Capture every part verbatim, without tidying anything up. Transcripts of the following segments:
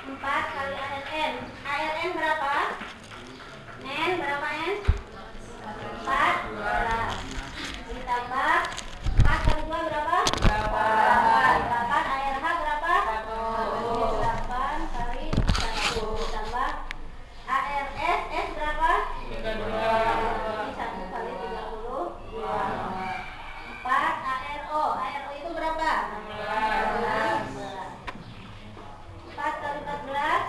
empat kali A R N. A R N berapa? N berapa N? empat belas. Ditambah empat kali dua berapa? delapan. delapan. A R H berapa? delapan kali satu. Ditambah A R S. S berapa? Ini satu kali tiga puluh dua. empat. A R O. A R O itu berapa? enam belas. empat kali empat belas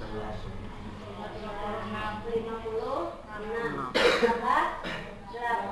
lima puluh enam. Tambah delapan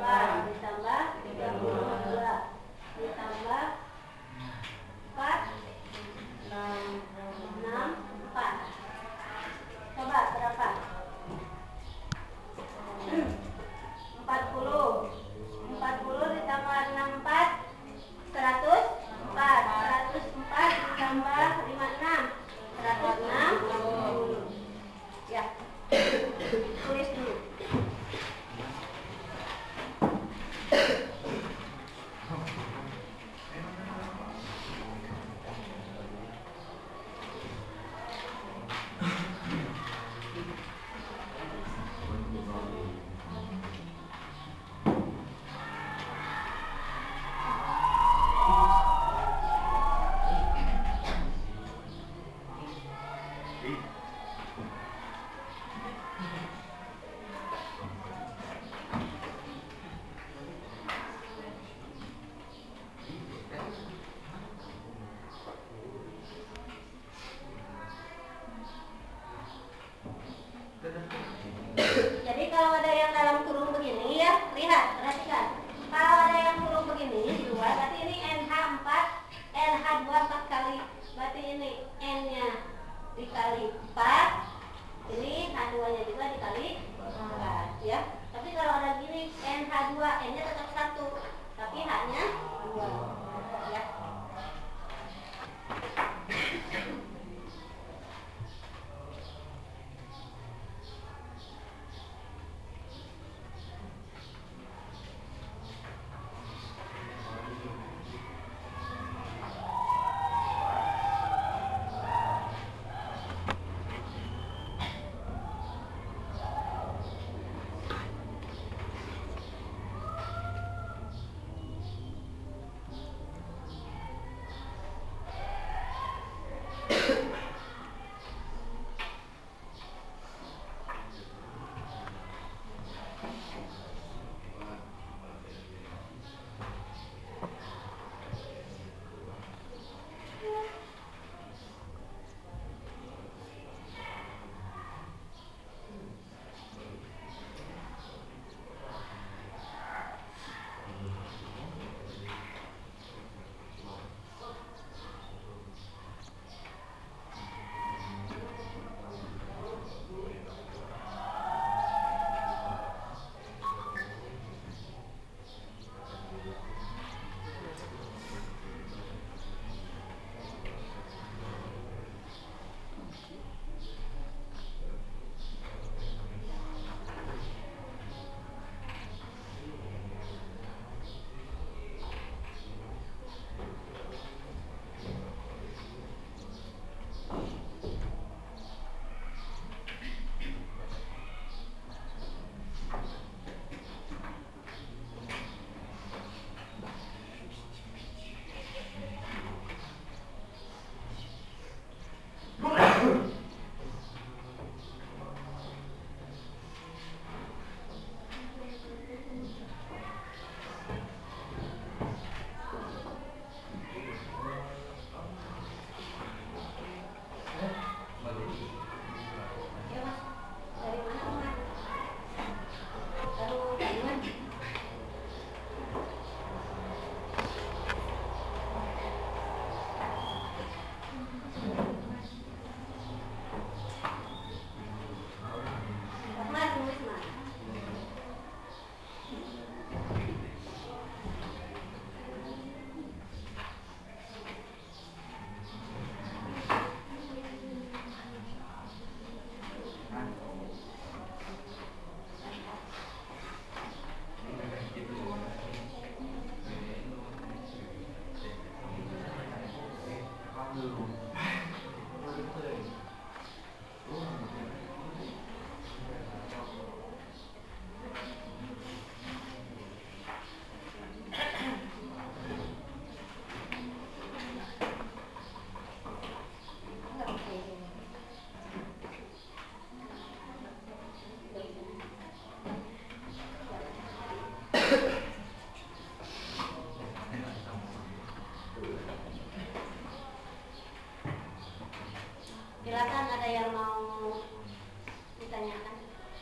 Silakan ada yang mau ditanyakan.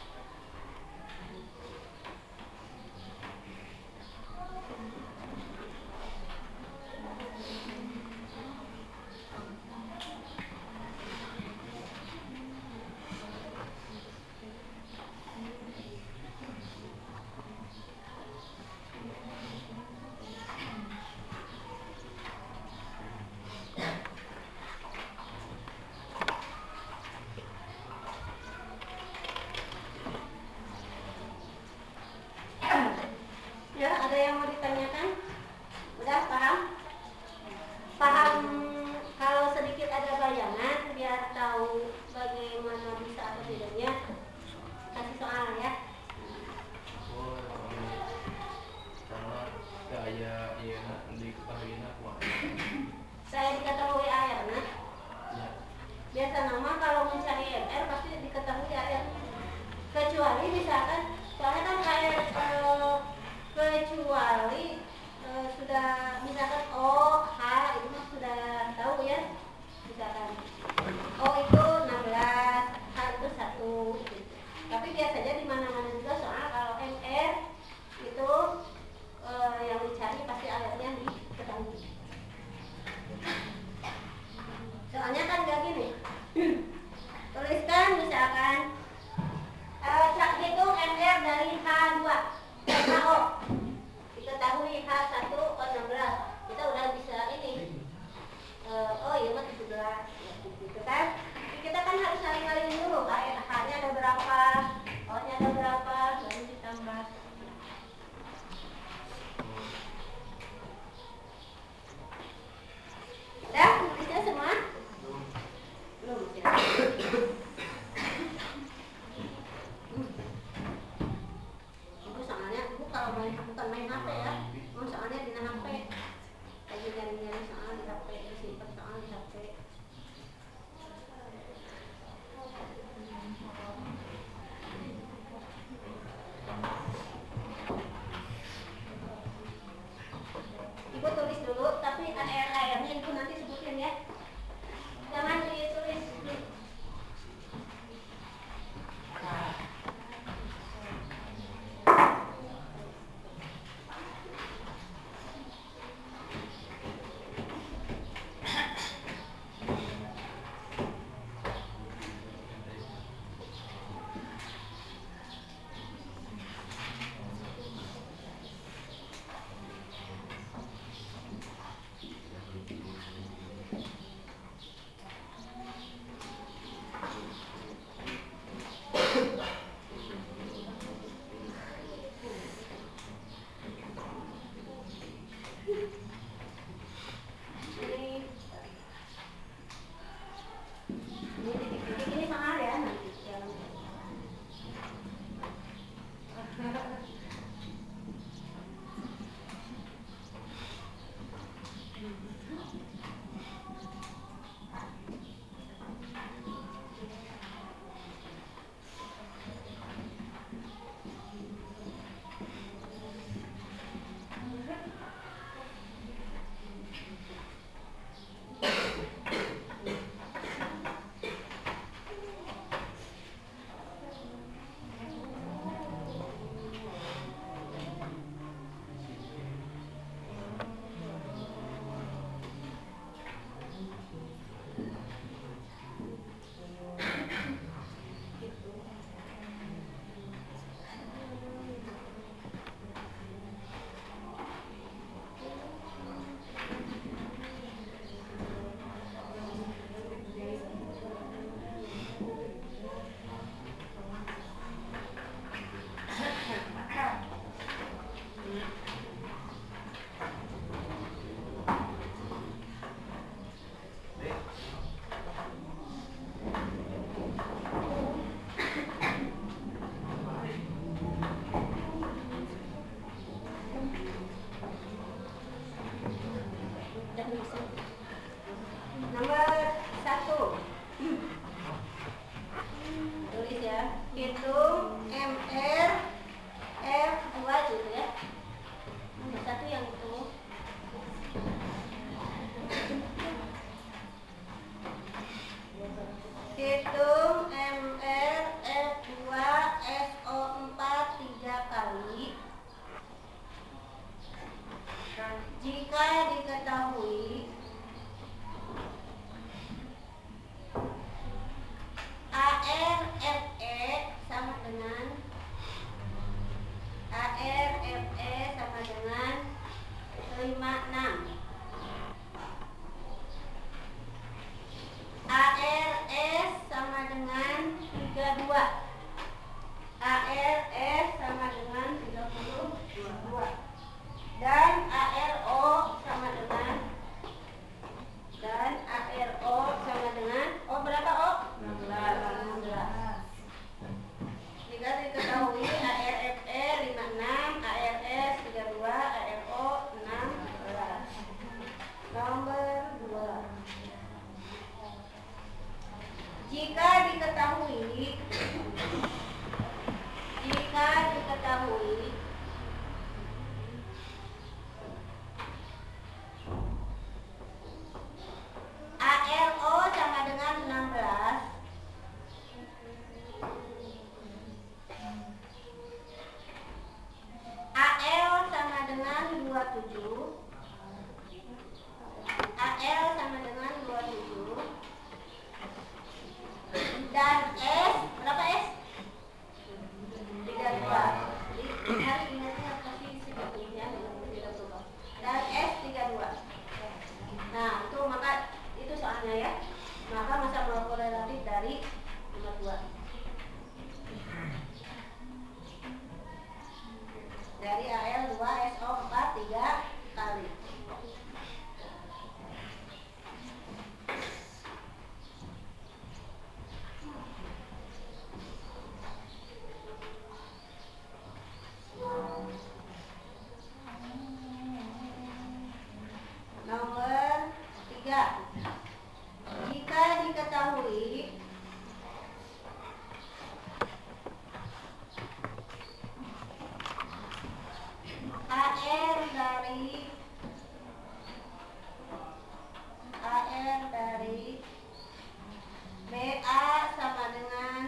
Ya, ada yang mau ditanyakan? Udah paham? Paham kalau sedikit ada bayangan biar tahu bagaimana bisa atau tidaknya. Kasih soal ya. Oh, karena gaya iya diketahui nak Saya diketahui air, nah. ya. Biasa nama kalau mencari M R pasti diketahui air. Kecuali misalkan, soalnya kan air eh, kecuali eh, sudah misalkan O, H itu mah sudah tahu ya. Misalkan O itu enam belas, H itu satu. Tapi biasanya di mana-mana juga soal kalau M R itu eh, yang dicari pasti airnya diketahui. Soalnya kan gak gini. Tuliskan misalkan uh, hitung M R dari H dua dan H O. Diketahui H satu O enam belas. Kita udah bisa ini. Uh, oh iya mah tujuh belas gitu kan. Kita kan harus saling-saling dulu. H-nya ada berapa, O-nya ada berapa, baru ditambah. Udah, nulisnya semua? Belum ya. Itu soalnya, bu kalau main bukan main H P ya, oh, soalnya di H P. Lagi nyari-nyari soal di H P, disimpan soal di H P. Ibu tulis dulu, tapi air-airnya ibu nanti sebutin ya. Jangan ditulis. Nomor satu, tulis ya, hitung M R F dua gitu ya. Nomor satu yang itu. Jika diketahui, jika diketahui A L O sama dengan enam belas, A L sama dengan dua puluh tujuh, A L sama dengan dua puluh tujuh, dan S berapa S? tiga puluh dua. Jadi harus ingatnya pasti sebetulnya tiga puluh dua. Dan S tiga puluh dua. Nah, itu maka itu soalnya ya. Maka masa molekul relatif dari nomor dua. Dari A L dua S O empat tiga kali. Nomor tiga, jika diketahui A R dari A R dari B A sama dengan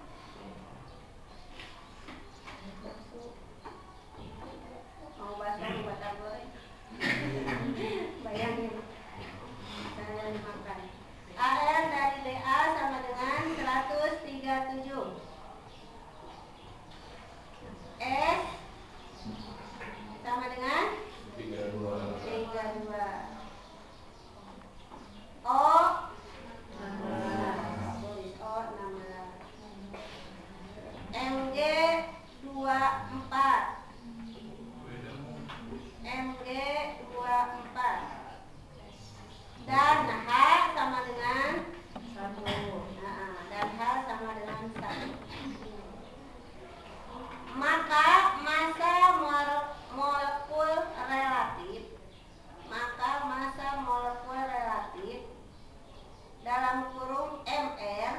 mau bahasa buatan goreng. Bayangin saya makan. A R dari B A sama dengan seratus tiga puluh tujuh. S sama dengan tiga puluh dua. tiga puluh dua. O enam belas. Tulis O enam belas. M G dua puluh empat. M G dua puluh empat. Dan H sama dengan satu. Nah, dan H sama dengan satu. Maka massa molekul relatif, maka massa molekul relatif dalam kurung M R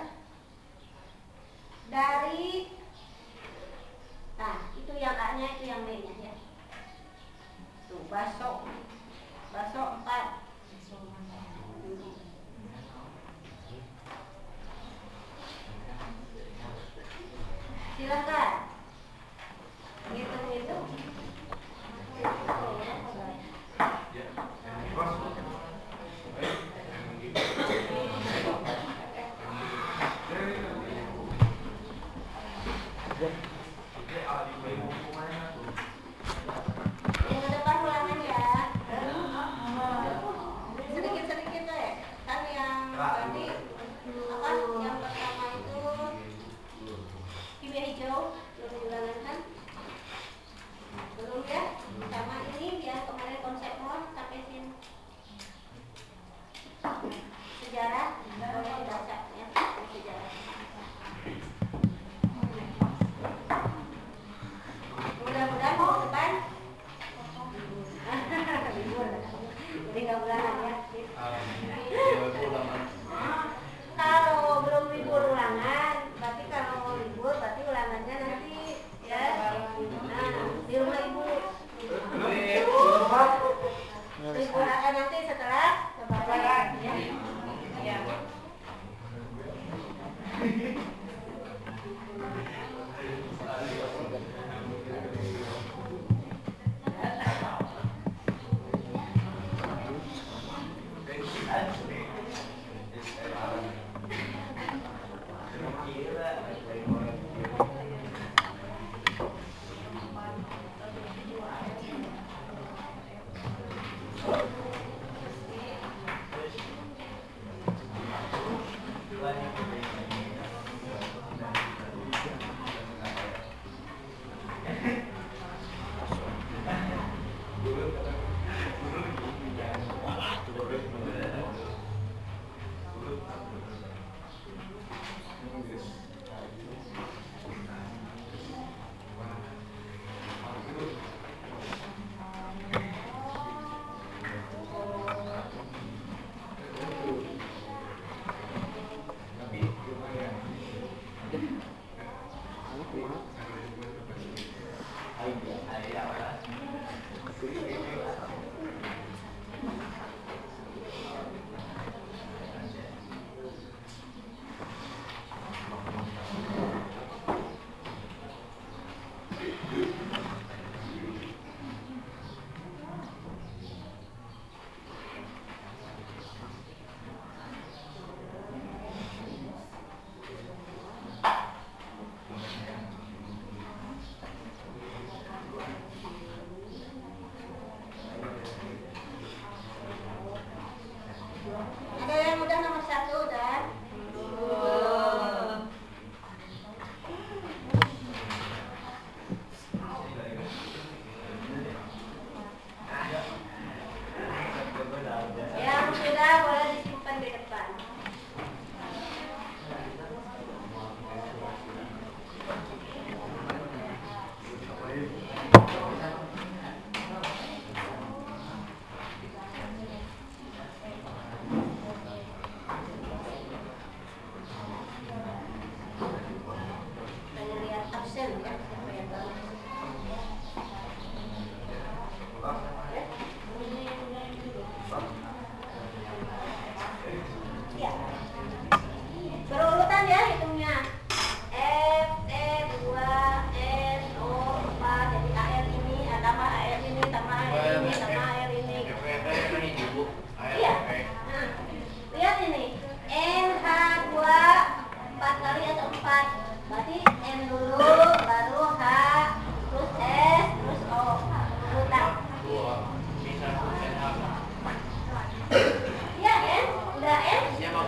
dari, nah itu yang A-nya, itu yang B-nya ya. Tuh, baso, baso empat. Silakan hitung-hitung. Yang ke depan ulangan ya. Sedikit-sedikit deh. Kan yang tadi apa? Yang pertama itu kiwi hijau belum diulangan kan? Belum ya? Sama ini biar kemarin konsepnya sampai sini. Sejarah boleh dibaca ya, sejarah. Mudah-mudahan mau depan libur, jadi nggak ulangan ya. Kalau belum libur ulangan, berarti kalau mau libur berarti ulangannya nanti ya. Nah, di rumah ibu. Libur akan nanti setelah lebaran ya. Ya. Ada yang udah nomor satu udah? Belum. Yang sudah boleh disimpan di depan. Pengen lihat absen ya, siapa yang tahu? Ya. Berurutan ya hitungnya. F, E, dua, N, O, empat. Jadi A R ini, ah, tambah A R ini, tambah A R ini, tambah A R ini. Iya. Nah, lihat ini. N, H, dua, empat kali atau empat. Berarti N dulu, baru H, terus S, terus O. Berurutan. Iya N, udah N.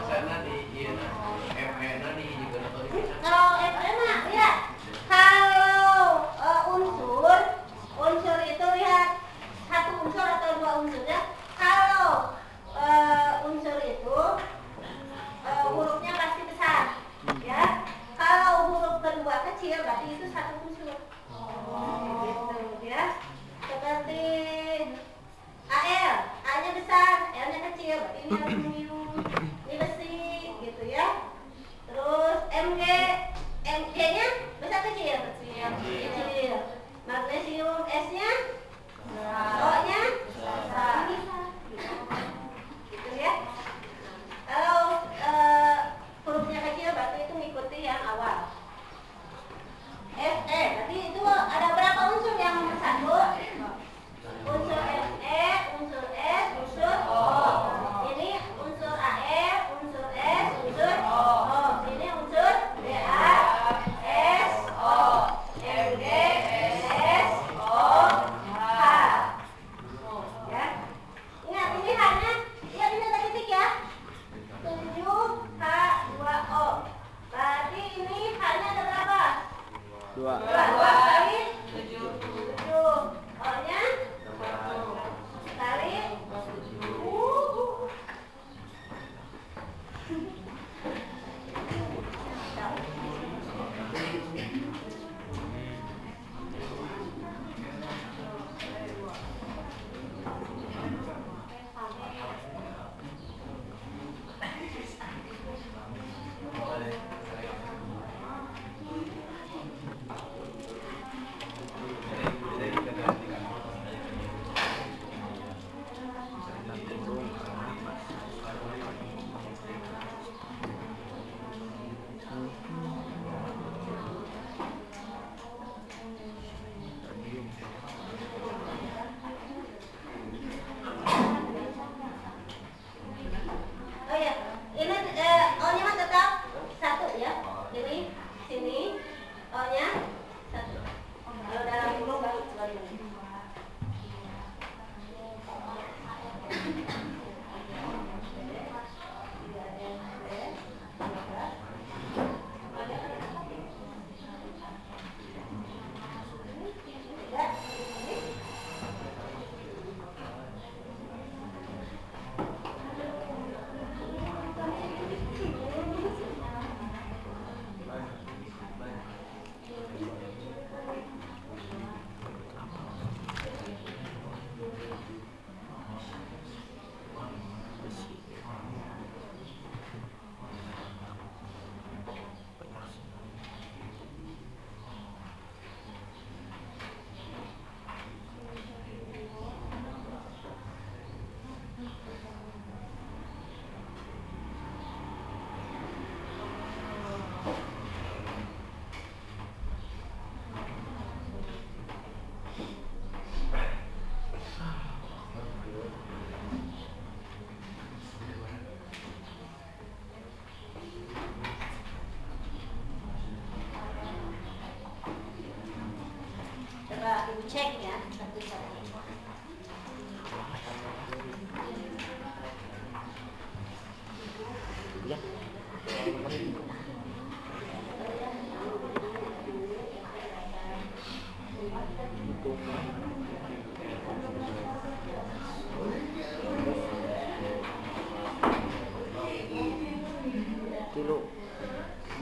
Kalau F E mah lihat, kalau uh, unsur unsur itu lihat satu unsur atau dua unsur ya. Kalau uh, unsur itu uh, hurufnya pasti besar ya. Kalau huruf kedua kecil berarti itu satu unsur. Gitu ya. Seperti A L, A-nya besar, L-nya kecil, berarti ini aluminium, ini besi, gitu ya. Terus M G, M G-nya besar kecil, kecil, kecil. Magnesium S-nya, O-nya besar, gitu ya. Kalau uh, hurufnya kecil berarti itu mengikuti yang awal. F E, berarti itu ada berapa unsur yang nomor satu? Unsur F E, unsur S, unsur O. Ini unsur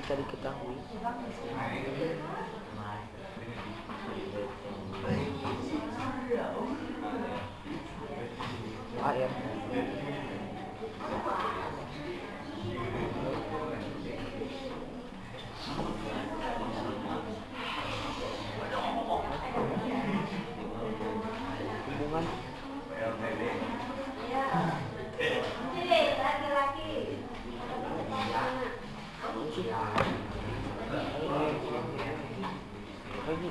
bisa diketahui. A R hubungan Sini, laki-laki. lagi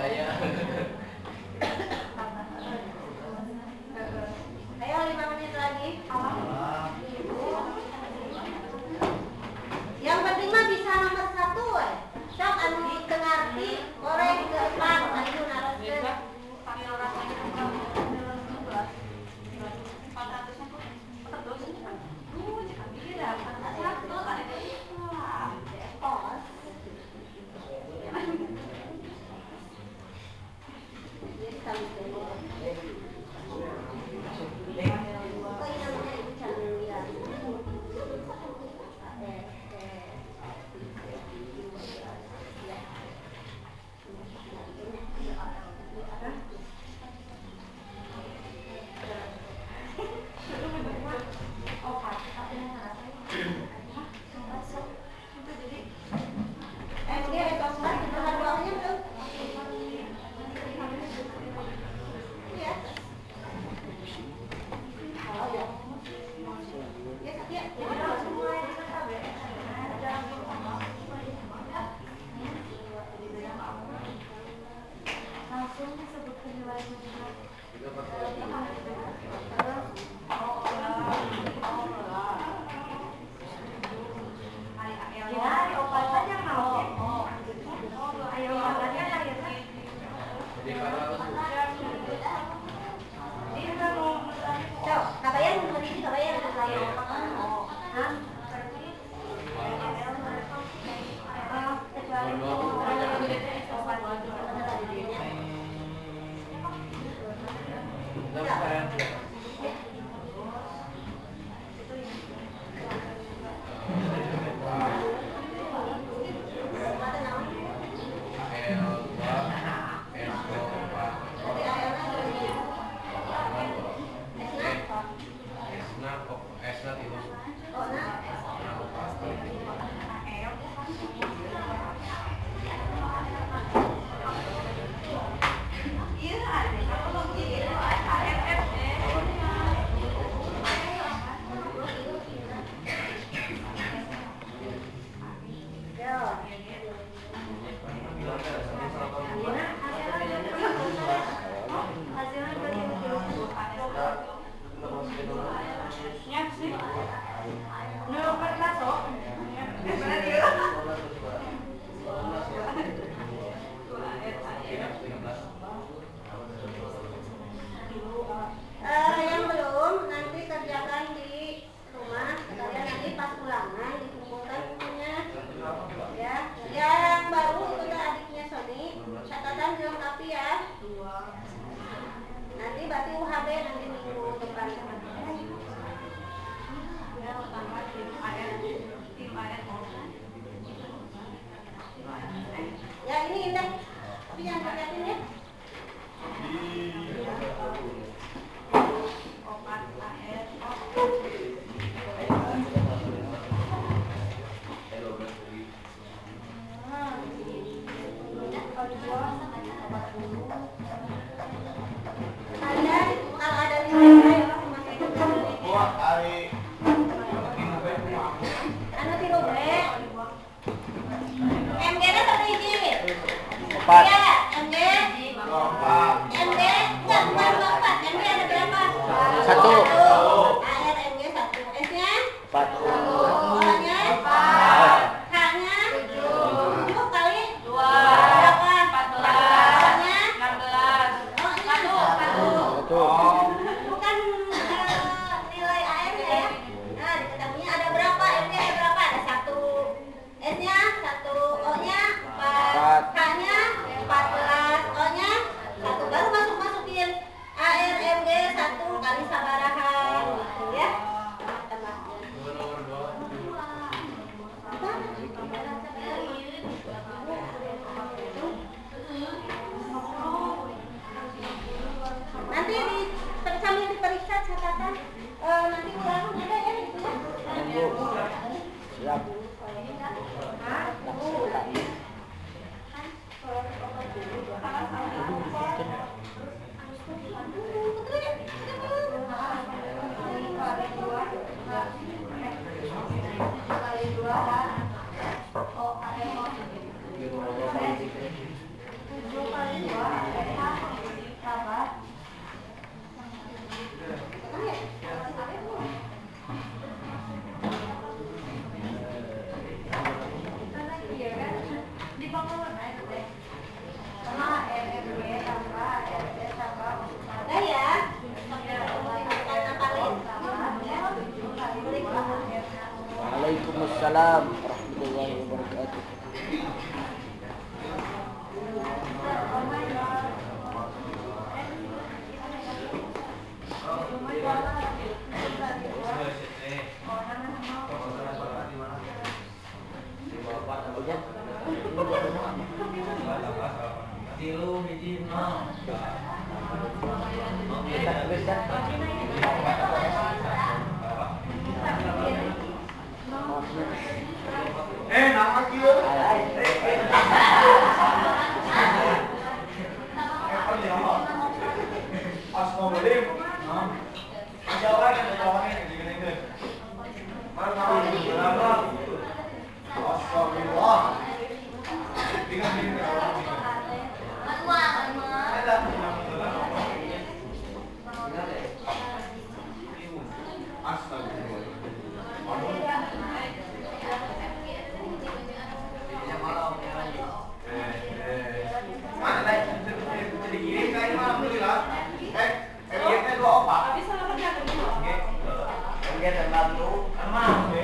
saya. Ayo lima menit lagi. Yang penting mah bisa nomor satu we. Sok anu dikengerti goreng ke depan anu naraskeun. Ya ini indah, tapi jangan paketin ya. Empat. Ya, M D. M D. Enggak, bukan empat. M D ada berapa? Satu. A R M D satu. S-nya? Empat. O-nya? H-nya? Tujuh kali? Dua. Berapa? Empat belas. O-nya? Enam belas. O-nya? Satu. Satu. Bukan eh, nilai A R-nya ya. Nah, diketahuinya ada berapa? M D ada berapa? Ada satu. S-nya? Satu. O-nya? Empat. H-nya? empat belas. O-nya? Satu Waalaikumsalam warahmatullahi wabarakatuh. Eh, nama kieu. Astagfirullahaladzim. Jawab kan jawabnya gini-gini. Mana nama berapa? Astagfirullah. Bingung bingung kalau bingung. Ada. Astagfirullah. Mana lagi? Jadi gini kan alhamdulillah. Eh, eh dua opak. Habis sama kerja kerja. Oke. Kerja dan lalu. Sama, oke.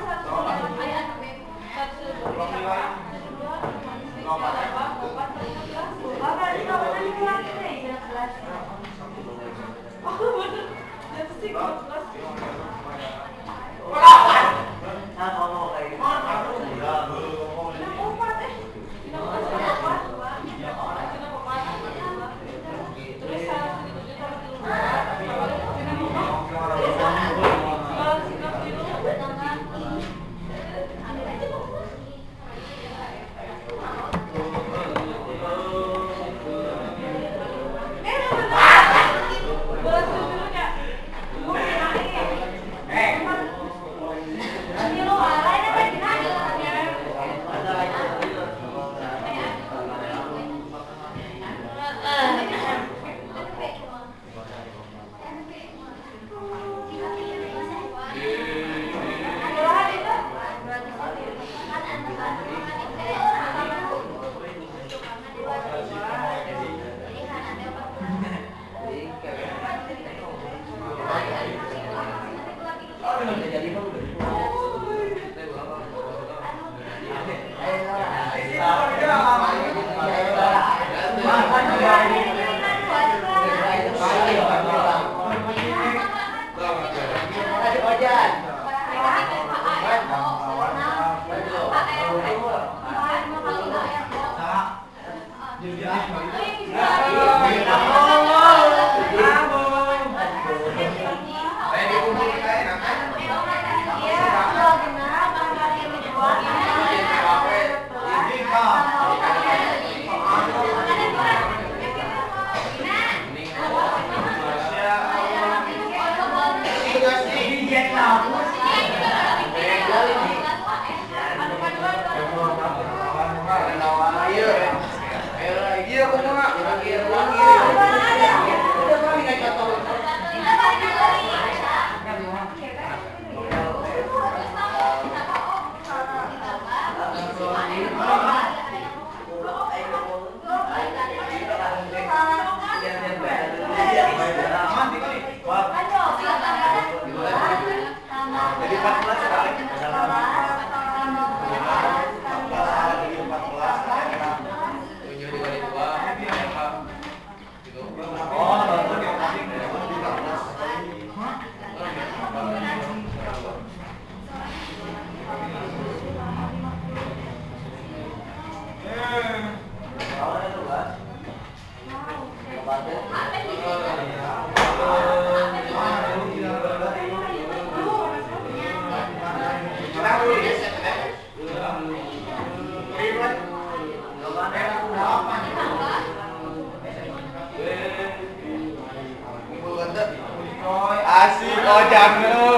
Asik ojang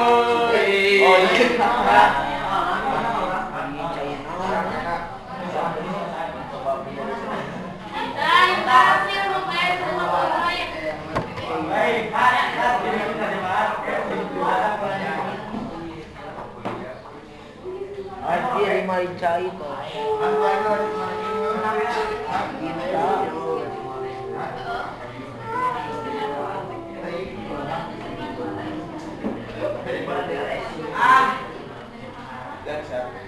euy. Ojang. Anjir main cai tuh. Ah. Dan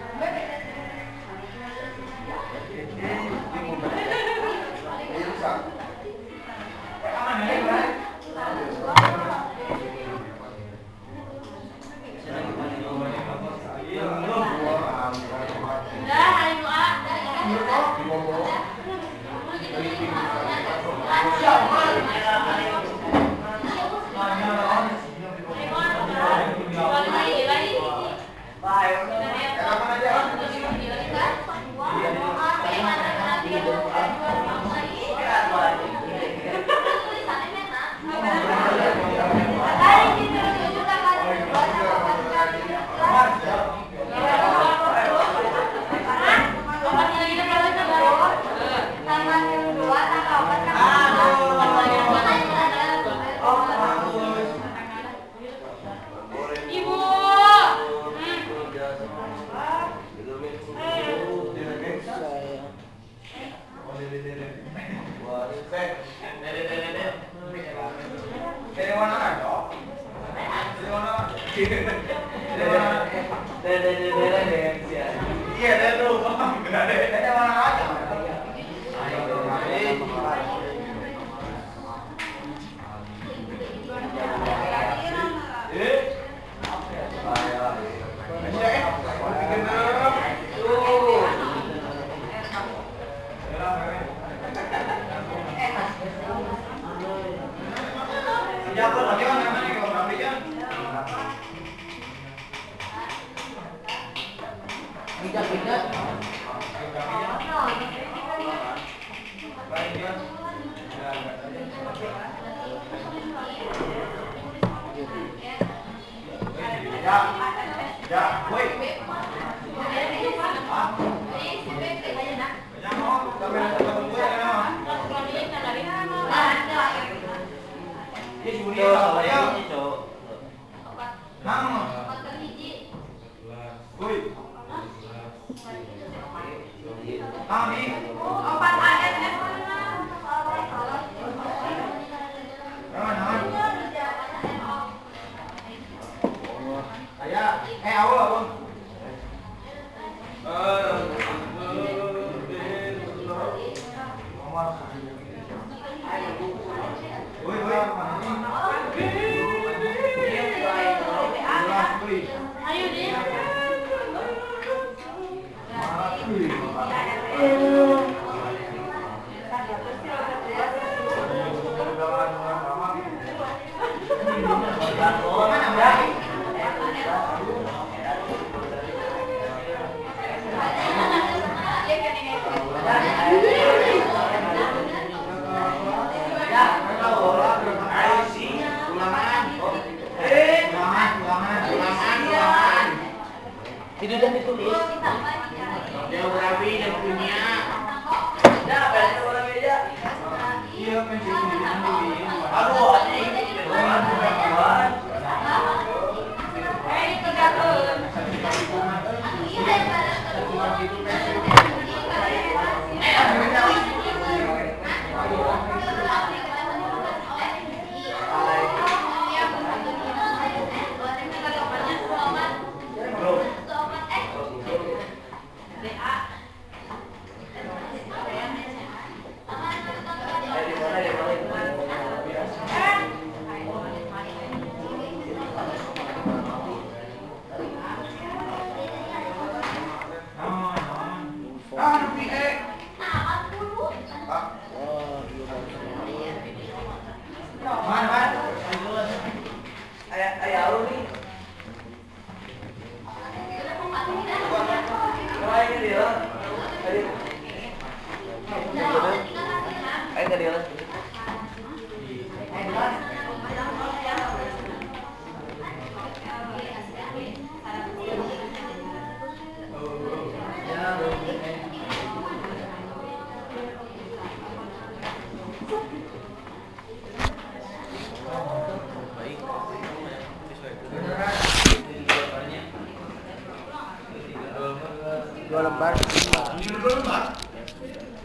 Itu dan ditulis. Geografi dan punya. Ya, berarti orang beda. Iya, pensiun dulu. Aduh, anjing. Eh, itu gabung. Dua lembar. Dua lembar.